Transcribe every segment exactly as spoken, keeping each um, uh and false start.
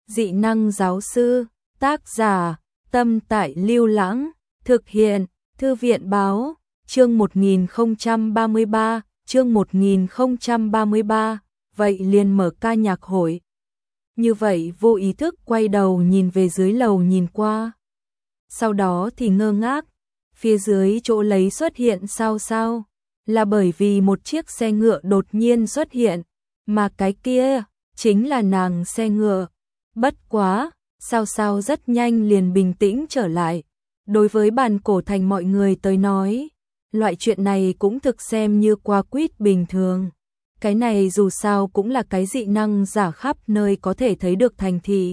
Dị năng giáo sư, tác giả, Tâm Tại Lưu Lãng, thực hiện, Thư viện báo, chương một nghìn không trăm ba mươi ba, chương một nghìn không trăm ba mươi ba, vậy liền mở ca nhạc hội. Như vậy vô ý thức quay đầu nhìn về dưới lầu nhìn qua. Sau đó thì ngơ ngác, phía dưới chỗ lấy xuất hiện sao sao, là bởi vì một chiếc xe ngựa đột nhiên xuất hiện, mà cái kia chính là nàng xe ngựa. Bất quá, sao sao rất nhanh liền bình tĩnh trở lại. Đối với bàn cổ thành mọi người tới nói, loại chuyện này cũng thực xem như qua quýt bình thường. Cái này dù sao cũng là cái dị năng giả khắp nơi có thể thấy được thành thị.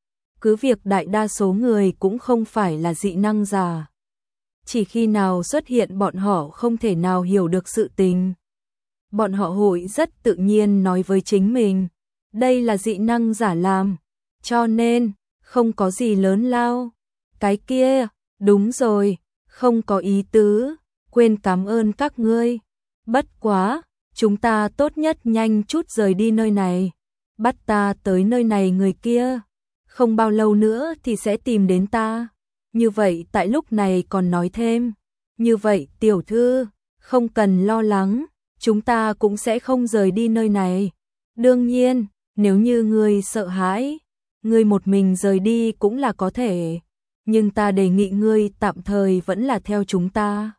Cứ việc đại đa số người cũng không phải là dị năng giả. Chỉ khi nào xuất hiện bọn họ không thể nào hiểu được sự tình. Bọn họ hội rất tự nhiên nói với chính mình, đây là dị năng giả làm, cho nên không có gì lớn lao. Cái kia, đúng rồi, không có ý tứ, quên cảm ơn các ngươi. Bất quá, chúng ta tốt nhất nhanh chút rời đi nơi này. Bắt ta tới nơi này người kia, không bao lâu nữa thì sẽ tìm đến ta. Như vậy tại lúc này còn nói thêm, như vậy tiểu thư, không cần lo lắng, chúng ta cũng sẽ không rời đi nơi này. Đương nhiên, nếu như ngươi sợ hãi, ngươi một mình rời đi cũng là có thể, nhưng ta đề nghị ngươi tạm thời vẫn là theo chúng ta.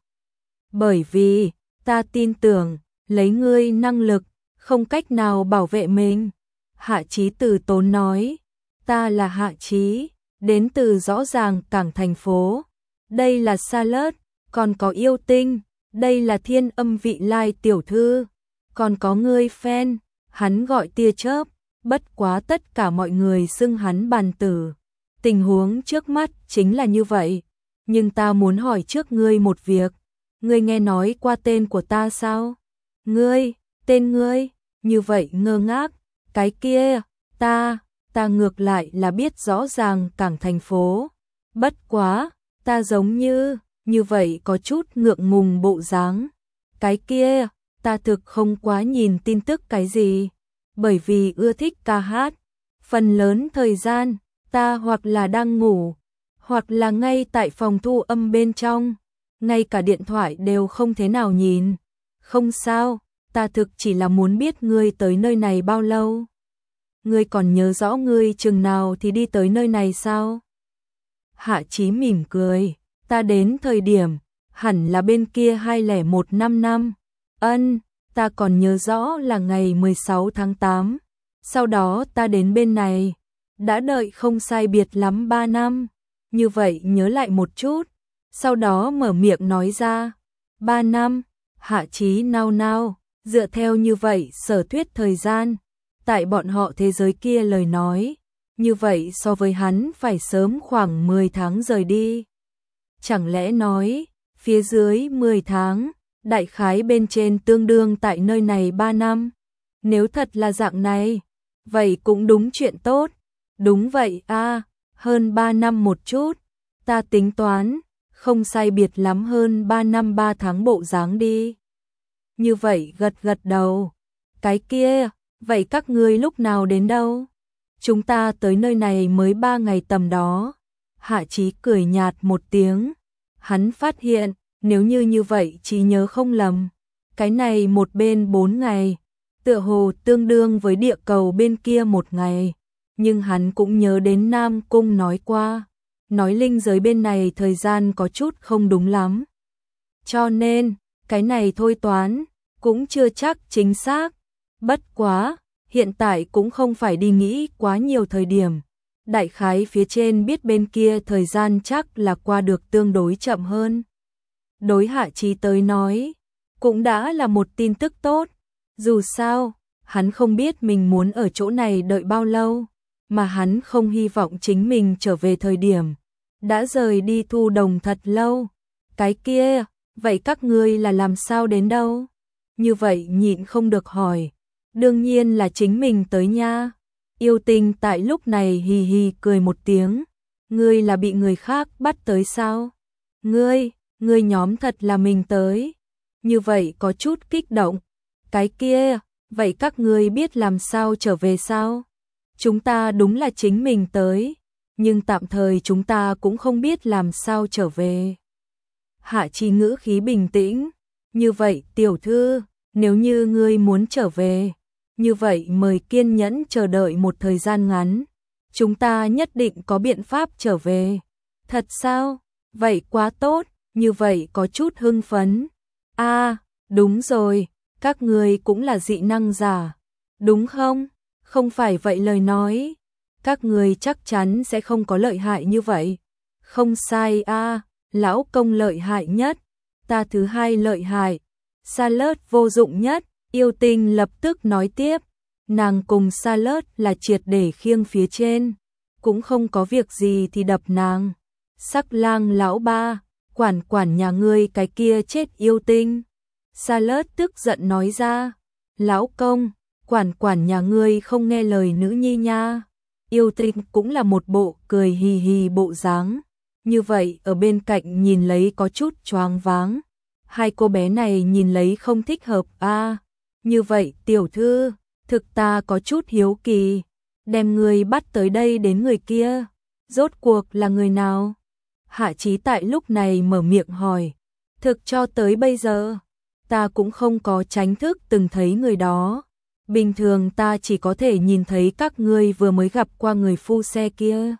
Bởi vì, ta tin tưởng, lấy ngươi năng lực, không cách nào bảo vệ mình. Hạ Chí từ tốn nói, ta là Hạ Chí, đến từ rõ ràng cảng thành phố. Đây là Salad, còn có yêu tinh, đây là Thiên Âm Vị Lai tiểu thư, còn có ngươi fan, hắn gọi tia chớp, bất quá tất cả mọi người xưng hắn bàn tử. Tình huống trước mắt chính là như vậy, nhưng ta muốn hỏi trước ngươi một việc, ngươi nghe nói qua tên của ta sao? Ngươi, tên ngươi, như vậy ngơ ngác, cái kia, ta, ta ngược lại là biết rõ ràng cảng thành phố. Bất quá, ta giống như, như vậy có chút ngượng ngùng bộ dáng. Cái kia, ta thực không quá nhìn tin tức cái gì, bởi vì ưa thích ca hát. Phần lớn thời gian, ta hoặc là đang ngủ, hoặc là ngay tại phòng thu âm bên trong, ngay cả điện thoại đều không thế nào nhìn. Không sao, ta thực chỉ là muốn biết ngươi tới nơi này bao lâu. Ngươi còn nhớ rõ ngươi chừng nào thì đi tới nơi này sao? Hạ Chí mỉm cười, ta đến thời điểm, hẳn là bên kia hai không một năm năm. Ân, ta còn nhớ rõ là ngày mười sáu tháng tám. Sau đó ta đến bên này, đã đợi không sai biệt lắm ba năm. Như vậy nhớ lại một chút, sau đó mở miệng nói ra. ba năm, Hạ Chí nao nao, dựa theo như vậy sở thuyết thời gian, tại bọn họ thế giới kia lời nói, như vậy so với hắn phải sớm khoảng mười tháng rời đi. Chẳng lẽ nói, phía dưới mười tháng, đại khái bên trên tương đương tại nơi này ba năm. Nếu thật là dạng này, vậy cũng đúng chuyện tốt. Đúng vậy a, hơn ba năm một chút, ta tính toán, không sai biệt lắm hơn ba năm ba tháng bộ dáng đi. Như vậy gật gật đầu. Cái kia, vậy các ngươi lúc nào đến đâu? Chúng ta tới nơi này mới ba ngày tầm đó. Hạ Chí cười nhạt một tiếng. Hắn phát hiện, nếu như như vậy trí nhớ không lầm, cái này một bên bốn ngày, tựa hồ tương đương với địa cầu bên kia một ngày. Nhưng hắn cũng nhớ đến Nam Cung nói qua, nói linh giới bên này thời gian có chút không đúng lắm. Cho nên, cái này thôi toán, cũng chưa chắc chính xác. Bất quá, hiện tại cũng không phải đi nghĩ quá nhiều thời điểm. Đại khái phía trên biết bên kia thời gian chắc là qua được tương đối chậm hơn. Đối Hạ Chí tới nói, cũng đã là một tin tức tốt. Dù sao, hắn không biết mình muốn ở chỗ này đợi bao lâu, mà hắn không hy vọng chính mình trở về thời điểm đã rời đi Thu Đồng thật lâu. Cái kia, vậy các ngươi là làm sao đến đâu? Như vậy nhịn không được hỏi. Đương nhiên là chính mình tới nha. Yêu Tinh tại lúc này hì hì cười một tiếng. Ngươi là bị người khác bắt tới sao? Ngươi, ngươi nhóm thật là mình tới. Như vậy có chút kích động. Cái kia, vậy các ngươi biết làm sao trở về sao? chúng ta đúng là chính mình tới, nhưng tạm thời chúng ta cũng không biết làm sao trở về. Hạ Chí ngữ khí bình tĩnh, như vậy tiểu thư, nếu như ngươi muốn trở về, như vậy mời kiên nhẫn chờ đợi một thời gian ngắn, chúng ta nhất định có biện pháp trở về. Thật sao? Vậy quá tốt, như vậy có chút hưng phấn. A, à, đúng rồi, các ngươi cũng là dị năng giả, đúng không? Không phải vậy lời nói, các ngươi chắc chắn sẽ không có lợi hại như vậy. Không sai a, à, lão công lợi hại nhất, ta thứ hai lợi hại, Charlotte vô dụng nhất. Yêu Tinh lập tức nói tiếp, nàng cùng Charlotte là triệt để khiêng phía trên, cũng không có việc gì thì đập nàng. Sắc Lang lão ba, quản quản nhà ngươi cái kia chết Yêu Tinh. Charlotte tức giận nói ra, lão công, quản quản nhà ngươi không nghe lời nữ nhi nha. Yêu Tinh cũng là một bộ cười hì hì bộ dáng, như vậy ở bên cạnh nhìn lấy có chút choáng váng. Hai cô bé này nhìn lấy không thích hợp a. À, như vậy tiểu thư, thực ta có chút hiếu kỳ, đem người bắt tới đây đến người kia, rốt cuộc là người nào? Hạ Chí tại lúc này mở miệng hỏi, thực cho tới bây giờ, ta cũng không có tránh thức từng thấy người đó. Bình thường ta chỉ có thể nhìn thấy các ngươi vừa mới gặp qua người phu xe kia.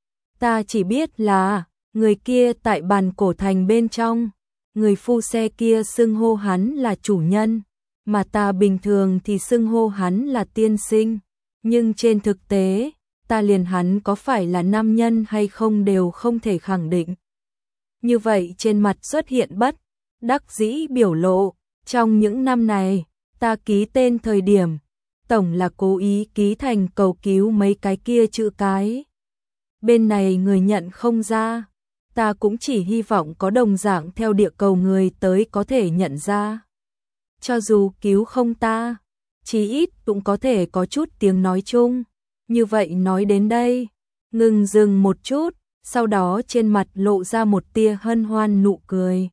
Ta chỉ biết là, người kia tại bàn cổ thành bên trong, người phu xe kia xưng hô hắn là chủ nhân, mà ta bình thường thì xưng hô hắn là tiên sinh. Nhưng trên thực tế, ta liền hắn có phải là nam nhân hay không đều không thể khẳng định. Như vậy trên mặt xuất hiện bất đắc dĩ biểu lộ, trong những năm này, ta ký tên thời điểm, tổng là cố ý ký thành cầu cứu mấy cái kia chữ cái. Bên này người nhận không ra, ta cũng chỉ hy vọng có đồng dạng theo địa cầu người tới có thể nhận ra. Cho dù cứu không ta, chí ít cũng có thể có chút tiếng nói chung. Như vậy nói đến đây, ngừng dừng một chút, sau đó trên mặt lộ ra một tia hân hoan nụ cười.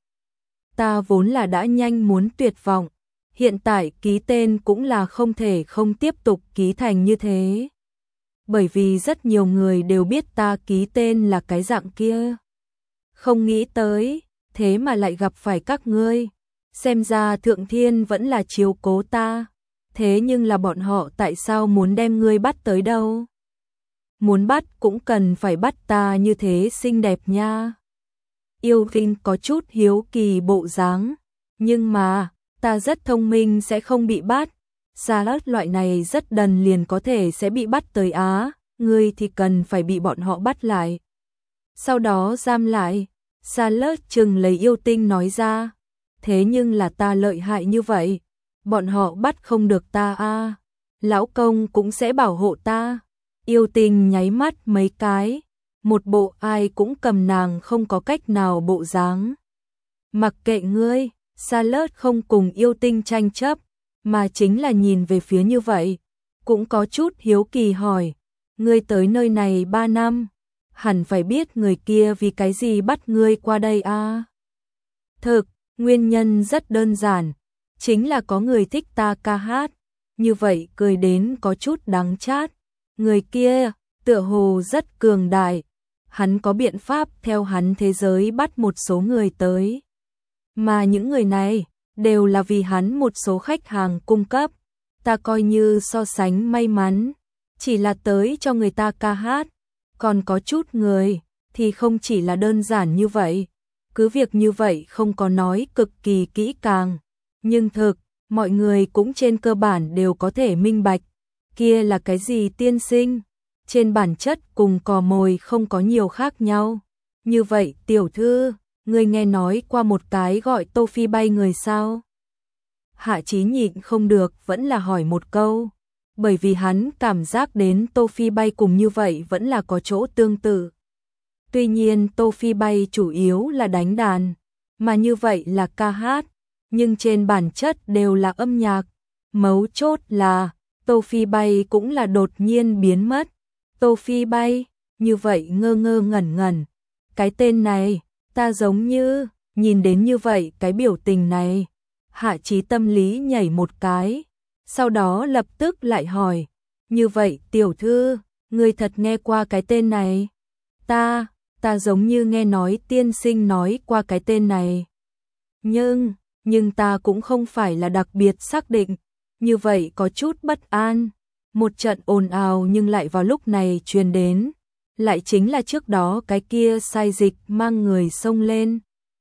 Ta vốn là đã nhanh muốn tuyệt vọng, hiện tại ký tên cũng là không thể không tiếp tục ký thành như thế. Bởi vì rất nhiều người đều biết ta ký tên là cái dạng kia. Không nghĩ tới, thế mà lại gặp phải các ngươi. Xem ra Thượng Thiên vẫn là chiếu cố ta. Thế nhưng là bọn họ tại sao muốn đem ngươi bắt tới đâu? Muốn bắt cũng cần phải bắt ta như thế xinh đẹp nha. Yêu Tinh có chút hiếu kỳ bộ dáng, nhưng mà, ta rất thông minh sẽ không bị bắt. Charlotte loại này rất đần liền có thể sẽ bị bắt tới Á, ngươi thì cần phải bị bọn họ bắt lại. Sau đó giam lại, Charlotte chừng lấy Yêu Tinh nói ra, thế nhưng là ta lợi hại như vậy, bọn họ bắt không được ta a, lão công cũng sẽ bảo hộ ta. Yêu Tinh nháy mắt mấy cái, một bộ ai cũng cầm nàng không có cách nào bộ dáng. Mặc kệ ngươi, Charlotte không cùng Yêu Tinh tranh chấp, mà chính là nhìn về phía như vậy, cũng có chút hiếu kỳ hỏi, ngươi tới nơi này ba năm, hẳn phải biết người kia vì cái gì bắt ngươi qua đây a? À? Thực, nguyên nhân rất đơn giản, chính là có người thích ta ca hát, như vậy cười đến có chút đắng chát. Người kia, tựa hồ rất cường đại, hắn có biện pháp theo hắn thế giới bắt một số người tới. Mà những người này, đều là vì hắn một số khách hàng cung cấp, ta coi như so sánh may mắn, chỉ là tới cho người ta ca hát, còn có chút người, thì không chỉ là đơn giản như vậy, cứ việc như vậy không có nói cực kỳ kỹ càng, nhưng thực, mọi người cũng trên cơ bản đều có thể minh bạch, kia là cái gì tiên sinh, trên bản chất cùng cò mồi không có nhiều khác nhau. Như vậy tiểu thư, ngươi nghe nói qua một cái gọi Tô Phi Bay người sao? Hạ Chí nhịn không được vẫn là hỏi một câu, bởi vì hắn cảm giác đến Tô Phi Bay cùng như vậy vẫn là có chỗ tương tự. Tuy nhiên Tô Phi Bay chủ yếu là đánh đàn, mà như vậy là ca hát, nhưng trên bản chất đều là âm nhạc. Mấu chốt là Tô Phi Bay cũng là đột nhiên biến mất. Tô Phi Bay, như vậy ngơ ngơ ngẩn ngẩn. Cái tên này, ta giống như, nhìn đến như vậy cái biểu tình này. Hạ Chí tâm lý nhảy một cái, sau đó lập tức lại hỏi, Như vậy tiểu thư, ngươi thật nghe qua cái tên này? Ta, ta giống như nghe nói tiên sinh nói qua cái tên này. Nhưng, nhưng ta cũng không phải là đặc biệt xác định, như vậy có chút bất an. Một trận ồn ào nhưng lại vào lúc này truyền đến, lại chính là trước đó cái kia sai dịch mang người xông lên.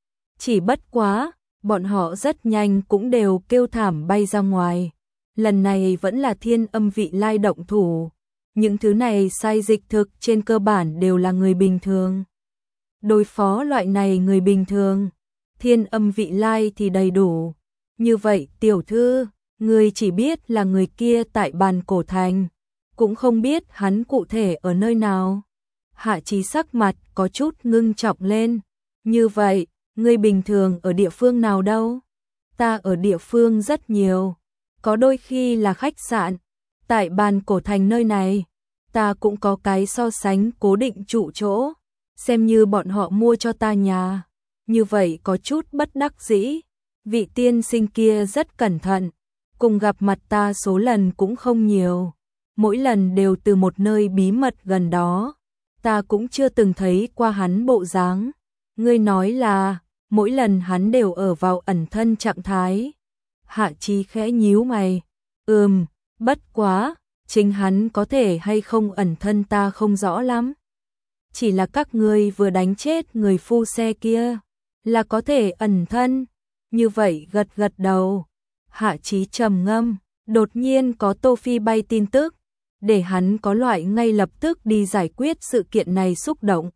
Chỉ bất quá, bọn họ rất nhanh cũng đều kêu thảm bay ra ngoài. Lần này vẫn là Thiên Âm Vị Lai động thủ. Những thứ này sai dịch thực trên cơ bản đều là người bình thường. Đối phó loại này người bình thường, Thiên Âm Vị Lai thì đầy đủ. Như vậy tiểu thư, người chỉ biết là người kia tại Bàn Cổ Thành, cũng không biết hắn cụ thể ở nơi nào. Hạ Chí sắc mặt có chút ngưng trọng lên. Như vậy, người bình thường ở địa phương nào đâu? Ta ở địa phương rất nhiều, có đôi khi là khách sạn. Tại Bàn Cổ Thành nơi này, ta cũng có cái so sánh cố định trụ chỗ, xem như bọn họ mua cho ta nhà. Như vậy có chút bất đắc dĩ. Vị tiên sinh kia rất cẩn thận, cùng gặp mặt ta số lần cũng không nhiều, mỗi lần đều từ một nơi bí mật gần đó, ta cũng chưa từng thấy qua hắn bộ dáng. Ngươi nói là, mỗi lần hắn đều ở vào ẩn thân trạng thái. Hạ Chí khẽ nhíu mày, ừm, bất quá, chính hắn có thể hay không ẩn thân ta không rõ lắm. Chỉ là các ngươi vừa đánh chết người phu xe kia, là có thể ẩn thân. Như vậy gật gật đầu. Hạ Chí trầm ngâm, đột nhiên có Tô Phi bay tin tức, để hắn có loại ngay lập tức đi giải quyết sự kiện này xúc động.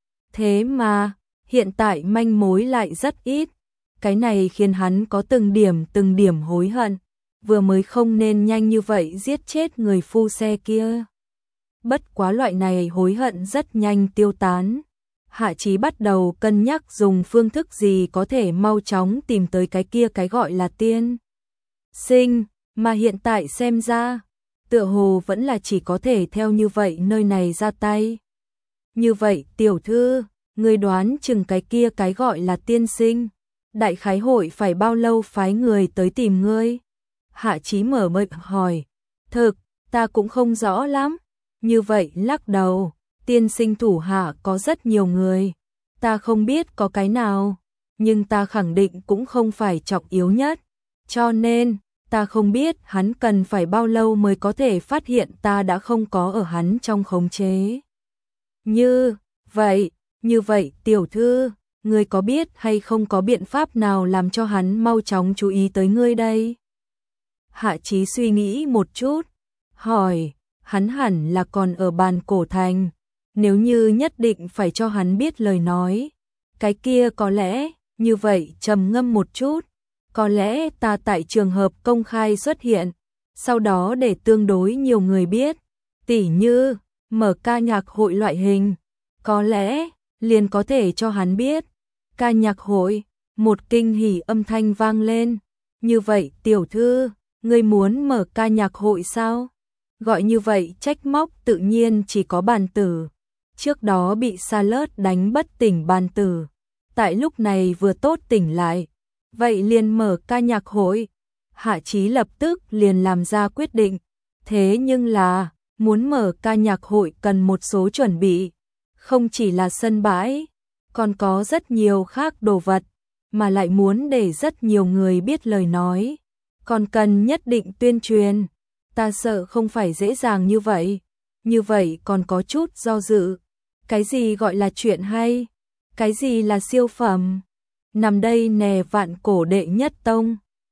Thế mà, hiện tại manh mối lại rất ít, cái này khiến hắn có từng điểm từng điểm hối hận, vừa mới không nên nhanh như vậy giết chết người phu xe kia. Bất quá loại này hối hận rất nhanh tiêu tán. Hạ Chí bắt đầu cân nhắc dùng phương thức gì có thể mau chóng tìm tới cái kia cái gọi là tiên sinh, mà hiện tại xem ra, tựa hồ vẫn là chỉ có thể theo như vậy nơi này ra tay. Như vậy tiểu thư, ngươi đoán chừng cái kia cái gọi là tiên sinh, đại khái hội phải bao lâu phái người tới tìm ngươi? Hạ Chí mở miệng hỏi. Thực, ta cũng không rõ lắm. Như vậy lắc đầu, tiên sinh thủ hạ có rất nhiều người, ta không biết có cái nào, nhưng ta khẳng định cũng không phải trọng yếu nhất, cho nên, ta không biết hắn cần phải bao lâu mới có thể phát hiện ta đã không có ở hắn trong khống chế. Như vậy, như vậy tiểu thư, ngươi có biết hay không có biện pháp nào làm cho hắn mau chóng chú ý tới ngươi đây? Hạ Chí suy nghĩ một chút, hỏi, hắn hẳn là còn ở Bàn Cổ Thành, nếu như nhất định phải cho hắn biết lời nói, cái kia có lẽ, như vậy trầm ngâm một chút, có lẽ ta tại trường hợp công khai xuất hiện, sau đó để tương đối nhiều người biết, tỉ như, mở ca nhạc hội loại hình, có lẽ, liền có thể cho hắn biết. Ca nhạc hội, một kinh hỉ âm thanh vang lên, như vậy tiểu thư, ngươi muốn mở ca nhạc hội sao? Gọi như vậy trách móc tự nhiên chỉ có Bàn Tử. Trước đó bị Sa Lớt đánh bất tỉnh Bàn Tử, tại lúc này vừa tốt tỉnh lại, vậy liền mở ca nhạc hội. Hạ Chí lập tức liền làm ra quyết định, thế nhưng là, muốn mở ca nhạc hội cần một số chuẩn bị, không chỉ là sân bãi, còn có rất nhiều khác đồ vật, mà lại muốn để rất nhiều người biết lời nói, còn cần nhất định tuyên truyền. Ta sợ không phải dễ dàng như vậy, như vậy còn có chút do dự. Cái gì gọi là chuyện hay? Cái gì là siêu phẩm? Nằm đây nè Vạn Cổ đệ nhất tông.